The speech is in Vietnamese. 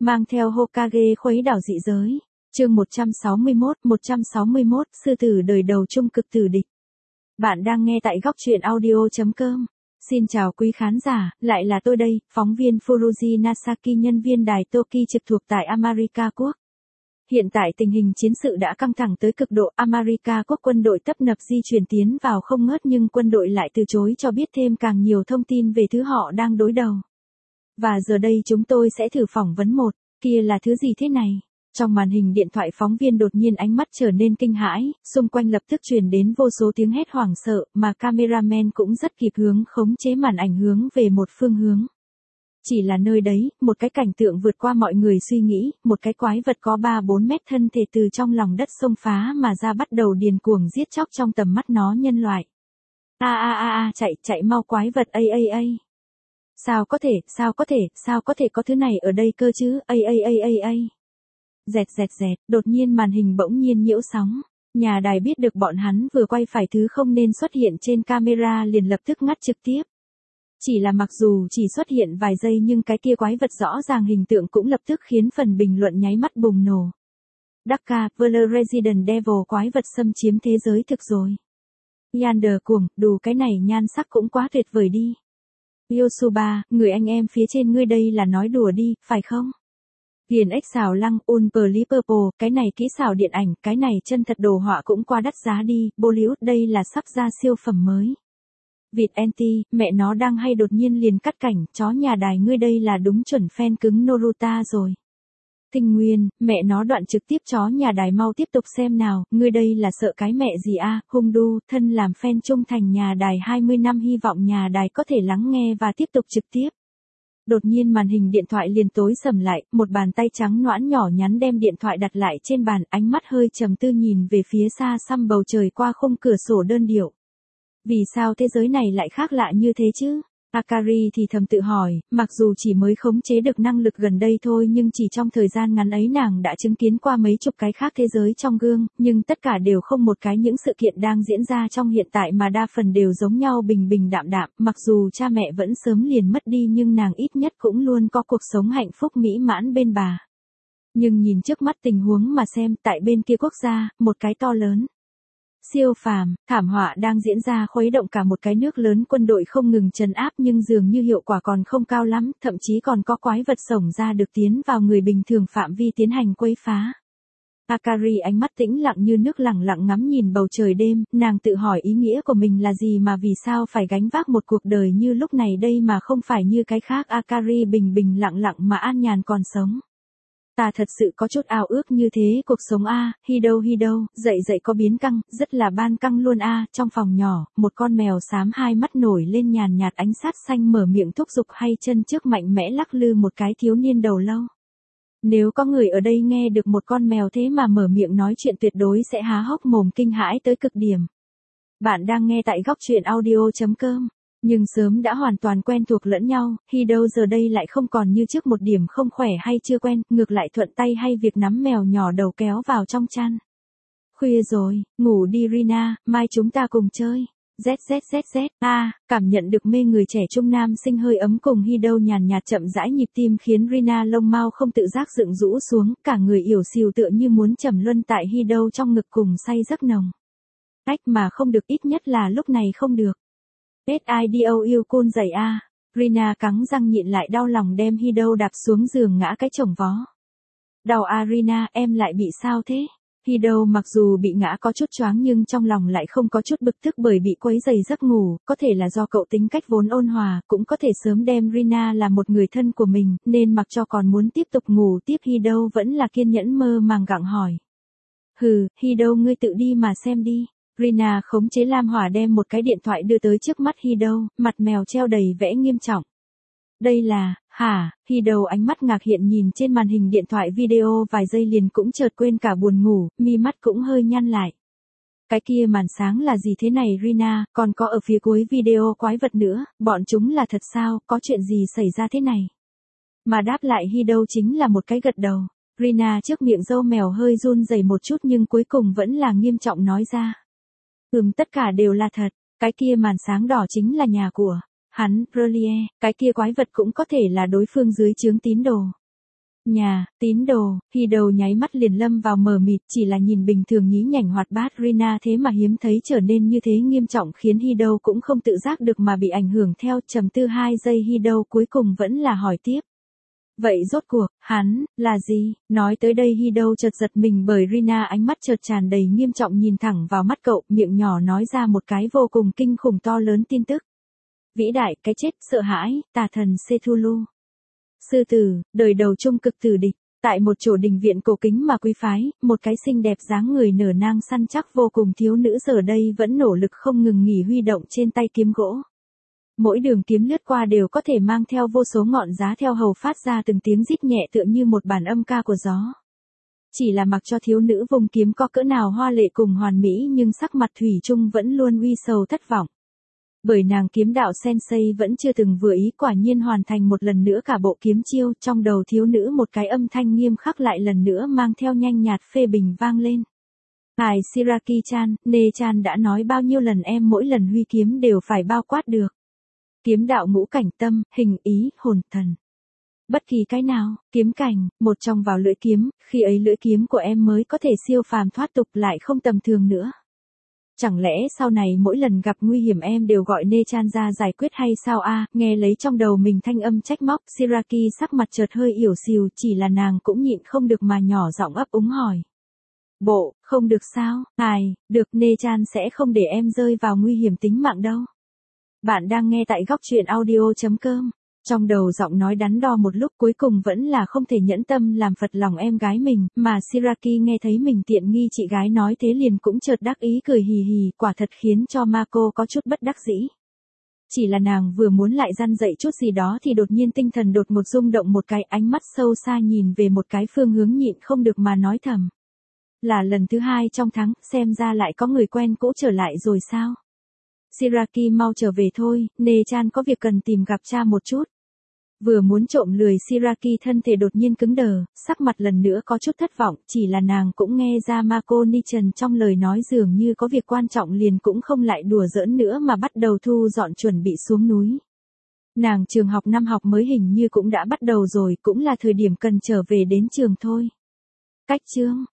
Mang theo Hokage khuấy đảo dị giới. Chương 161, sư tử đời đầu trung cực tử địch. Bạn đang nghe tại góc truyện audio.com. Xin chào quý khán giả, lại là tôi đây, phóng viên Furuji Nasaki, nhân viên đài Toki trực thuộc tại America Quốc. Hiện tại tình hình chiến sự đã căng thẳng tới cực độ, America Quốc quân đội tấp nập di chuyển tiến vào không ngớt, nhưng quân đội lại từ chối cho biết thêm càng nhiều thông tin về thứ họ đang đối đầu. Và giờ đây chúng tôi sẽ thử phỏng vấn một, kia là thứ gì thế này? Trong màn hình điện thoại, phóng viên đột nhiên ánh mắt trở nên kinh hãi, xung quanh lập tức truyền đến vô số tiếng hét hoảng sợ, mà cameraman cũng rất kịp hướng khống chế màn ảnh hướng về một phương hướng. Chỉ là nơi đấy, một cái cảnh tượng vượt qua mọi người suy nghĩ, một cái quái vật có 3-4 mét thân thể từ trong lòng đất xông phá mà ra, bắt đầu điên cuồng giết chóc trong tầm mắt nó nhân loại. Chạy mau quái vật, Sao có thể có thứ này ở đây cơ chứ, Dẹt, đột nhiên màn hình bỗng nhiên nhiễu sóng. Nhà đài biết được bọn hắn vừa quay phải thứ không nên xuất hiện trên camera, liền lập tức ngắt trực tiếp. Chỉ là mặc dù chỉ xuất hiện vài giây, nhưng cái kia quái vật rõ ràng hình tượng cũng lập tức khiến phần bình luận nháy mắt bùng nổ. Dakka, Vler Resident Devil, quái vật xâm chiếm thế giới thực rồi. Yander cuồng, đủ cái này nhan sắc cũng quá tuyệt vời đi. Yosuba, người anh em phía trên ngươi đây là nói đùa đi, phải không? Hiền ếch xào lăng, Unpurly Purple, cái này kỹ xảo điện ảnh, cái này chân thật đồ họa cũng quá đắt giá đi, Bollywood đây là sắp ra siêu phẩm mới. Vịt anti, mẹ nó đang hay đột nhiên liền cắt cảnh, chó nhà đài ngươi đây là đúng chuẩn fan cứng Naruto rồi. Tinh Nguyên, mẹ nó đoạn trực tiếp, chó nhà đài mau tiếp tục xem nào, ngươi đây là sợ cái mẹ gì a? Hung đu, thân làm fan trung thành nhà đài 20 năm, hy vọng nhà đài có thể lắng nghe và tiếp tục trực tiếp. Đột nhiên màn hình điện thoại liền tối sầm lại, một bàn tay trắng nõn nhỏ nhắn đem điện thoại đặt lại trên bàn, ánh mắt hơi trầm tư nhìn về phía xa xăm bầu trời qua khung cửa sổ đơn điệu. Vì sao thế giới này lại khác lạ như thế chứ? Akari thì thầm tự hỏi, mặc dù chỉ mới khống chế được năng lực gần đây thôi, nhưng chỉ trong thời gian ngắn ấy nàng đã chứng kiến qua mấy chục cái khác thế giới trong gương, nhưng tất cả đều không một cái những sự kiện đang diễn ra trong hiện tại, mà đa phần đều giống nhau, bình bình đạm đạm, mặc dù cha mẹ vẫn sớm liền mất đi, nhưng nàng ít nhất cũng luôn có cuộc sống hạnh phúc mỹ mãn bên bà. Nhưng nhìn trước mắt tình huống mà xem, tại bên kia quốc gia, một cái to lớn, siêu phàm, thảm họa đang diễn ra, khuấy động cả một cái nước lớn, quân đội không ngừng trấn áp nhưng dường như hiệu quả còn không cao lắm, thậm chí còn có quái vật xổng ra được tiến vào người bình thường phạm vi tiến hành quấy phá. Akari ánh mắt tĩnh lặng như nước, lặng lặng ngắm nhìn bầu trời đêm, nàng tự hỏi ý nghĩa của mình là gì, mà vì sao phải gánh vác một cuộc đời như lúc này đây mà không phải như cái khác. Akari bình bình lặng lặng mà an nhàn còn sống. Ta thật sự có chút ao ước như thế cuộc sống a. Hido, dậy có biến căng, rất là ban căng luôn a. Trong phòng nhỏ, một con mèo xám hai mắt nổi lên nhàn nhạt ánh sát xanh mở miệng thúc giục, hay chân trước mạnh mẽ lắc lư một cái thiếu niên đầu lâu. Nếu có người ở đây nghe được một con mèo thế mà mở miệng nói chuyện, tuyệt đối sẽ há hốc mồm kinh hãi tới cực điểm. Bạn đang nghe tại góc truyện audio.com. Nhưng sớm đã hoàn toàn quen thuộc lẫn nhau, Hido giờ đây lại không còn như trước một điểm không khỏe hay chưa quen, ngược lại thuận tay hay việc nắm mèo nhỏ đầu kéo vào trong chăn. Khuya rồi, ngủ đi Rina, mai chúng ta cùng chơi. Cảm nhận được mê người trẻ trung nam sinh hơi ấm cùng Hido nhàn nhạt chậm rãi nhịp tim khiến Rina lông mao không tự giác dựng rũ xuống, cả người yểu xìu tựa như muốn trầm luân tại Hido trong ngực cùng say giấc nồng. Ách mà không được, ít nhất là lúc này không được. SIDO yêu côn dày a. Rina cắn răng nhịn lại đau lòng đem Hido đạp xuống giường ngã cái chồng vó. Đau a Rina, em lại bị sao thế? Hido mặc dù bị ngã có chút choáng nhưng trong lòng lại không có chút bực tức bởi bị quấy rầy giấc ngủ, có thể là do cậu tính cách vốn ôn hòa, cũng có thể sớm đem Rina là một người thân của mình, nên mặc cho còn muốn tiếp tục ngủ tiếp, Hido vẫn là kiên nhẫn mơ màng gặng hỏi. Hido ngươi tự đi mà xem đi. Rina khống chế lam hỏa đem một cái điện thoại đưa tới trước mắt Hido, mặt mèo treo đầy vẻ nghiêm trọng. Đây là, Hido ánh mắt ngạc hiện nhìn trên màn hình điện thoại video vài giây liền cũng chợt quên cả buồn ngủ, mi mắt cũng hơi nhăn lại. Cái kia màn sáng là gì thế này Rina, còn có ở phía cuối video quái vật nữa, bọn chúng là thật sao, có chuyện gì xảy ra thế này? Mà đáp lại Hido chính là một cái gật đầu. Rina trước miệng râu mèo hơi run rẩy một chút nhưng cuối cùng vẫn là nghiêm trọng nói ra. Tất cả đều là thật, cái kia màn sáng đỏ chính là nhà của hắn, Relie, cái kia quái vật cũng có thể là đối phương dưới trướng tín đồ. Nhà, tín đồ, Hy đầu nháy mắt liền lâm vào mờ mịt, chỉ là nhìn bình thường nhí nhảnh hoạt bát Rina thế mà hiếm thấy trở nên như thế nghiêm trọng khiến Hy đầu cũng không tự giác được mà bị ảnh hưởng theo. Trầm tư 2 giây Hy đầu cuối cùng vẫn là hỏi tiếp. Vậy rốt cuộc, hắn, là gì? Nói tới đây Hy đầu chợt giật mình bởi Rina ánh mắt chợt tràn đầy nghiêm trọng nhìn thẳng vào mắt cậu, miệng nhỏ nói ra một cái vô cùng kinh khủng to lớn tin tức. Vĩ đại, cái chết, sợ hãi, tà thần Cthulhu. Sư tử, đời đầu trung cực tử địch, tại một chỗ đình viện cổ kính mà quý phái, một cái xinh đẹp dáng người nở nang săn chắc vô cùng thiếu nữ giờ đây vẫn nỗ lực không ngừng nghỉ huy động trên tay kiếm gỗ. Mỗi đường kiếm lướt qua đều có thể mang theo vô số ngọn giá theo hầu phát ra từng tiếng rít nhẹ tựa như một bản âm ca của gió. Chỉ là mặc cho thiếu nữ vùng kiếm có cỡ nào hoa lệ cùng hoàn mỹ nhưng sắc mặt thủy chung vẫn luôn uy sầu thất vọng. Bởi nàng kiếm đạo sensei vẫn chưa từng vừa ý quả nhiên hoàn thành một lần nữa cả bộ kiếm chiêu, trong đầu thiếu nữ một cái âm thanh nghiêm khắc lại lần nữa mang theo nhanh nhạt phê bình vang lên. Ngài Shiraki-chan, Ne-chan đã nói bao nhiêu lần em mỗi lần huy kiếm đều phải bao quát được. Kiếm đạo ngũ cảnh tâm, hình ý, hồn thần. Bất kỳ cái nào, kiếm cảnh, một trong vào lưỡi kiếm, khi ấy lưỡi kiếm của em mới có thể siêu phàm thoát tục lại không tầm thường nữa. Chẳng lẽ sau này mỗi lần gặp nguy hiểm em đều gọi Ne-chan ra giải quyết hay sao a? Nghe lấy trong đầu mình thanh âm trách móc, Shiraki sắc mặt chợt hơi ỉu xìu, chỉ là nàng cũng nhịn không được mà nhỏ giọng ấp úng hỏi. Bộ, không được sao, được Ne-chan sẽ không để em rơi vào nguy hiểm tính mạng đâu. Bạn đang nghe tại góc truyện audio.com. Trong đầu giọng nói đắn đo một lúc cuối cùng vẫn là không thể nhẫn tâm làm phật lòng em gái mình, mà Shiraki nghe thấy mình tiện nghi chị gái nói thế liền cũng chợt đắc ý cười hì hì, quả thật khiến cho Mako có chút bất đắc dĩ. Chỉ là nàng vừa muốn lại răn dạy chút gì đó thì đột nhiên tinh thần đột ngột rung động một cái, ánh mắt sâu xa nhìn về một cái phương hướng nhịn không được mà nói thầm. Là lần thứ 2 trong tháng, xem ra lại có người quen cũ trở lại rồi sao? Shiraki mau trở về thôi, Ne-chan có việc cần tìm gặp cha một chút. Vừa muốn trộm lười Shiraki thân thể đột nhiên cứng đờ, sắc mặt lần nữa có chút thất vọng, chỉ là nàng cũng nghe ra Mako Ni-chan trong lời nói dường như có việc quan trọng liền cũng không lại đùa giỡn nữa mà bắt đầu thu dọn chuẩn bị xuống núi. Nàng trường học năm học mới hình như cũng đã bắt đầu rồi, cũng là thời điểm cần trở về đến trường thôi. Cách chương,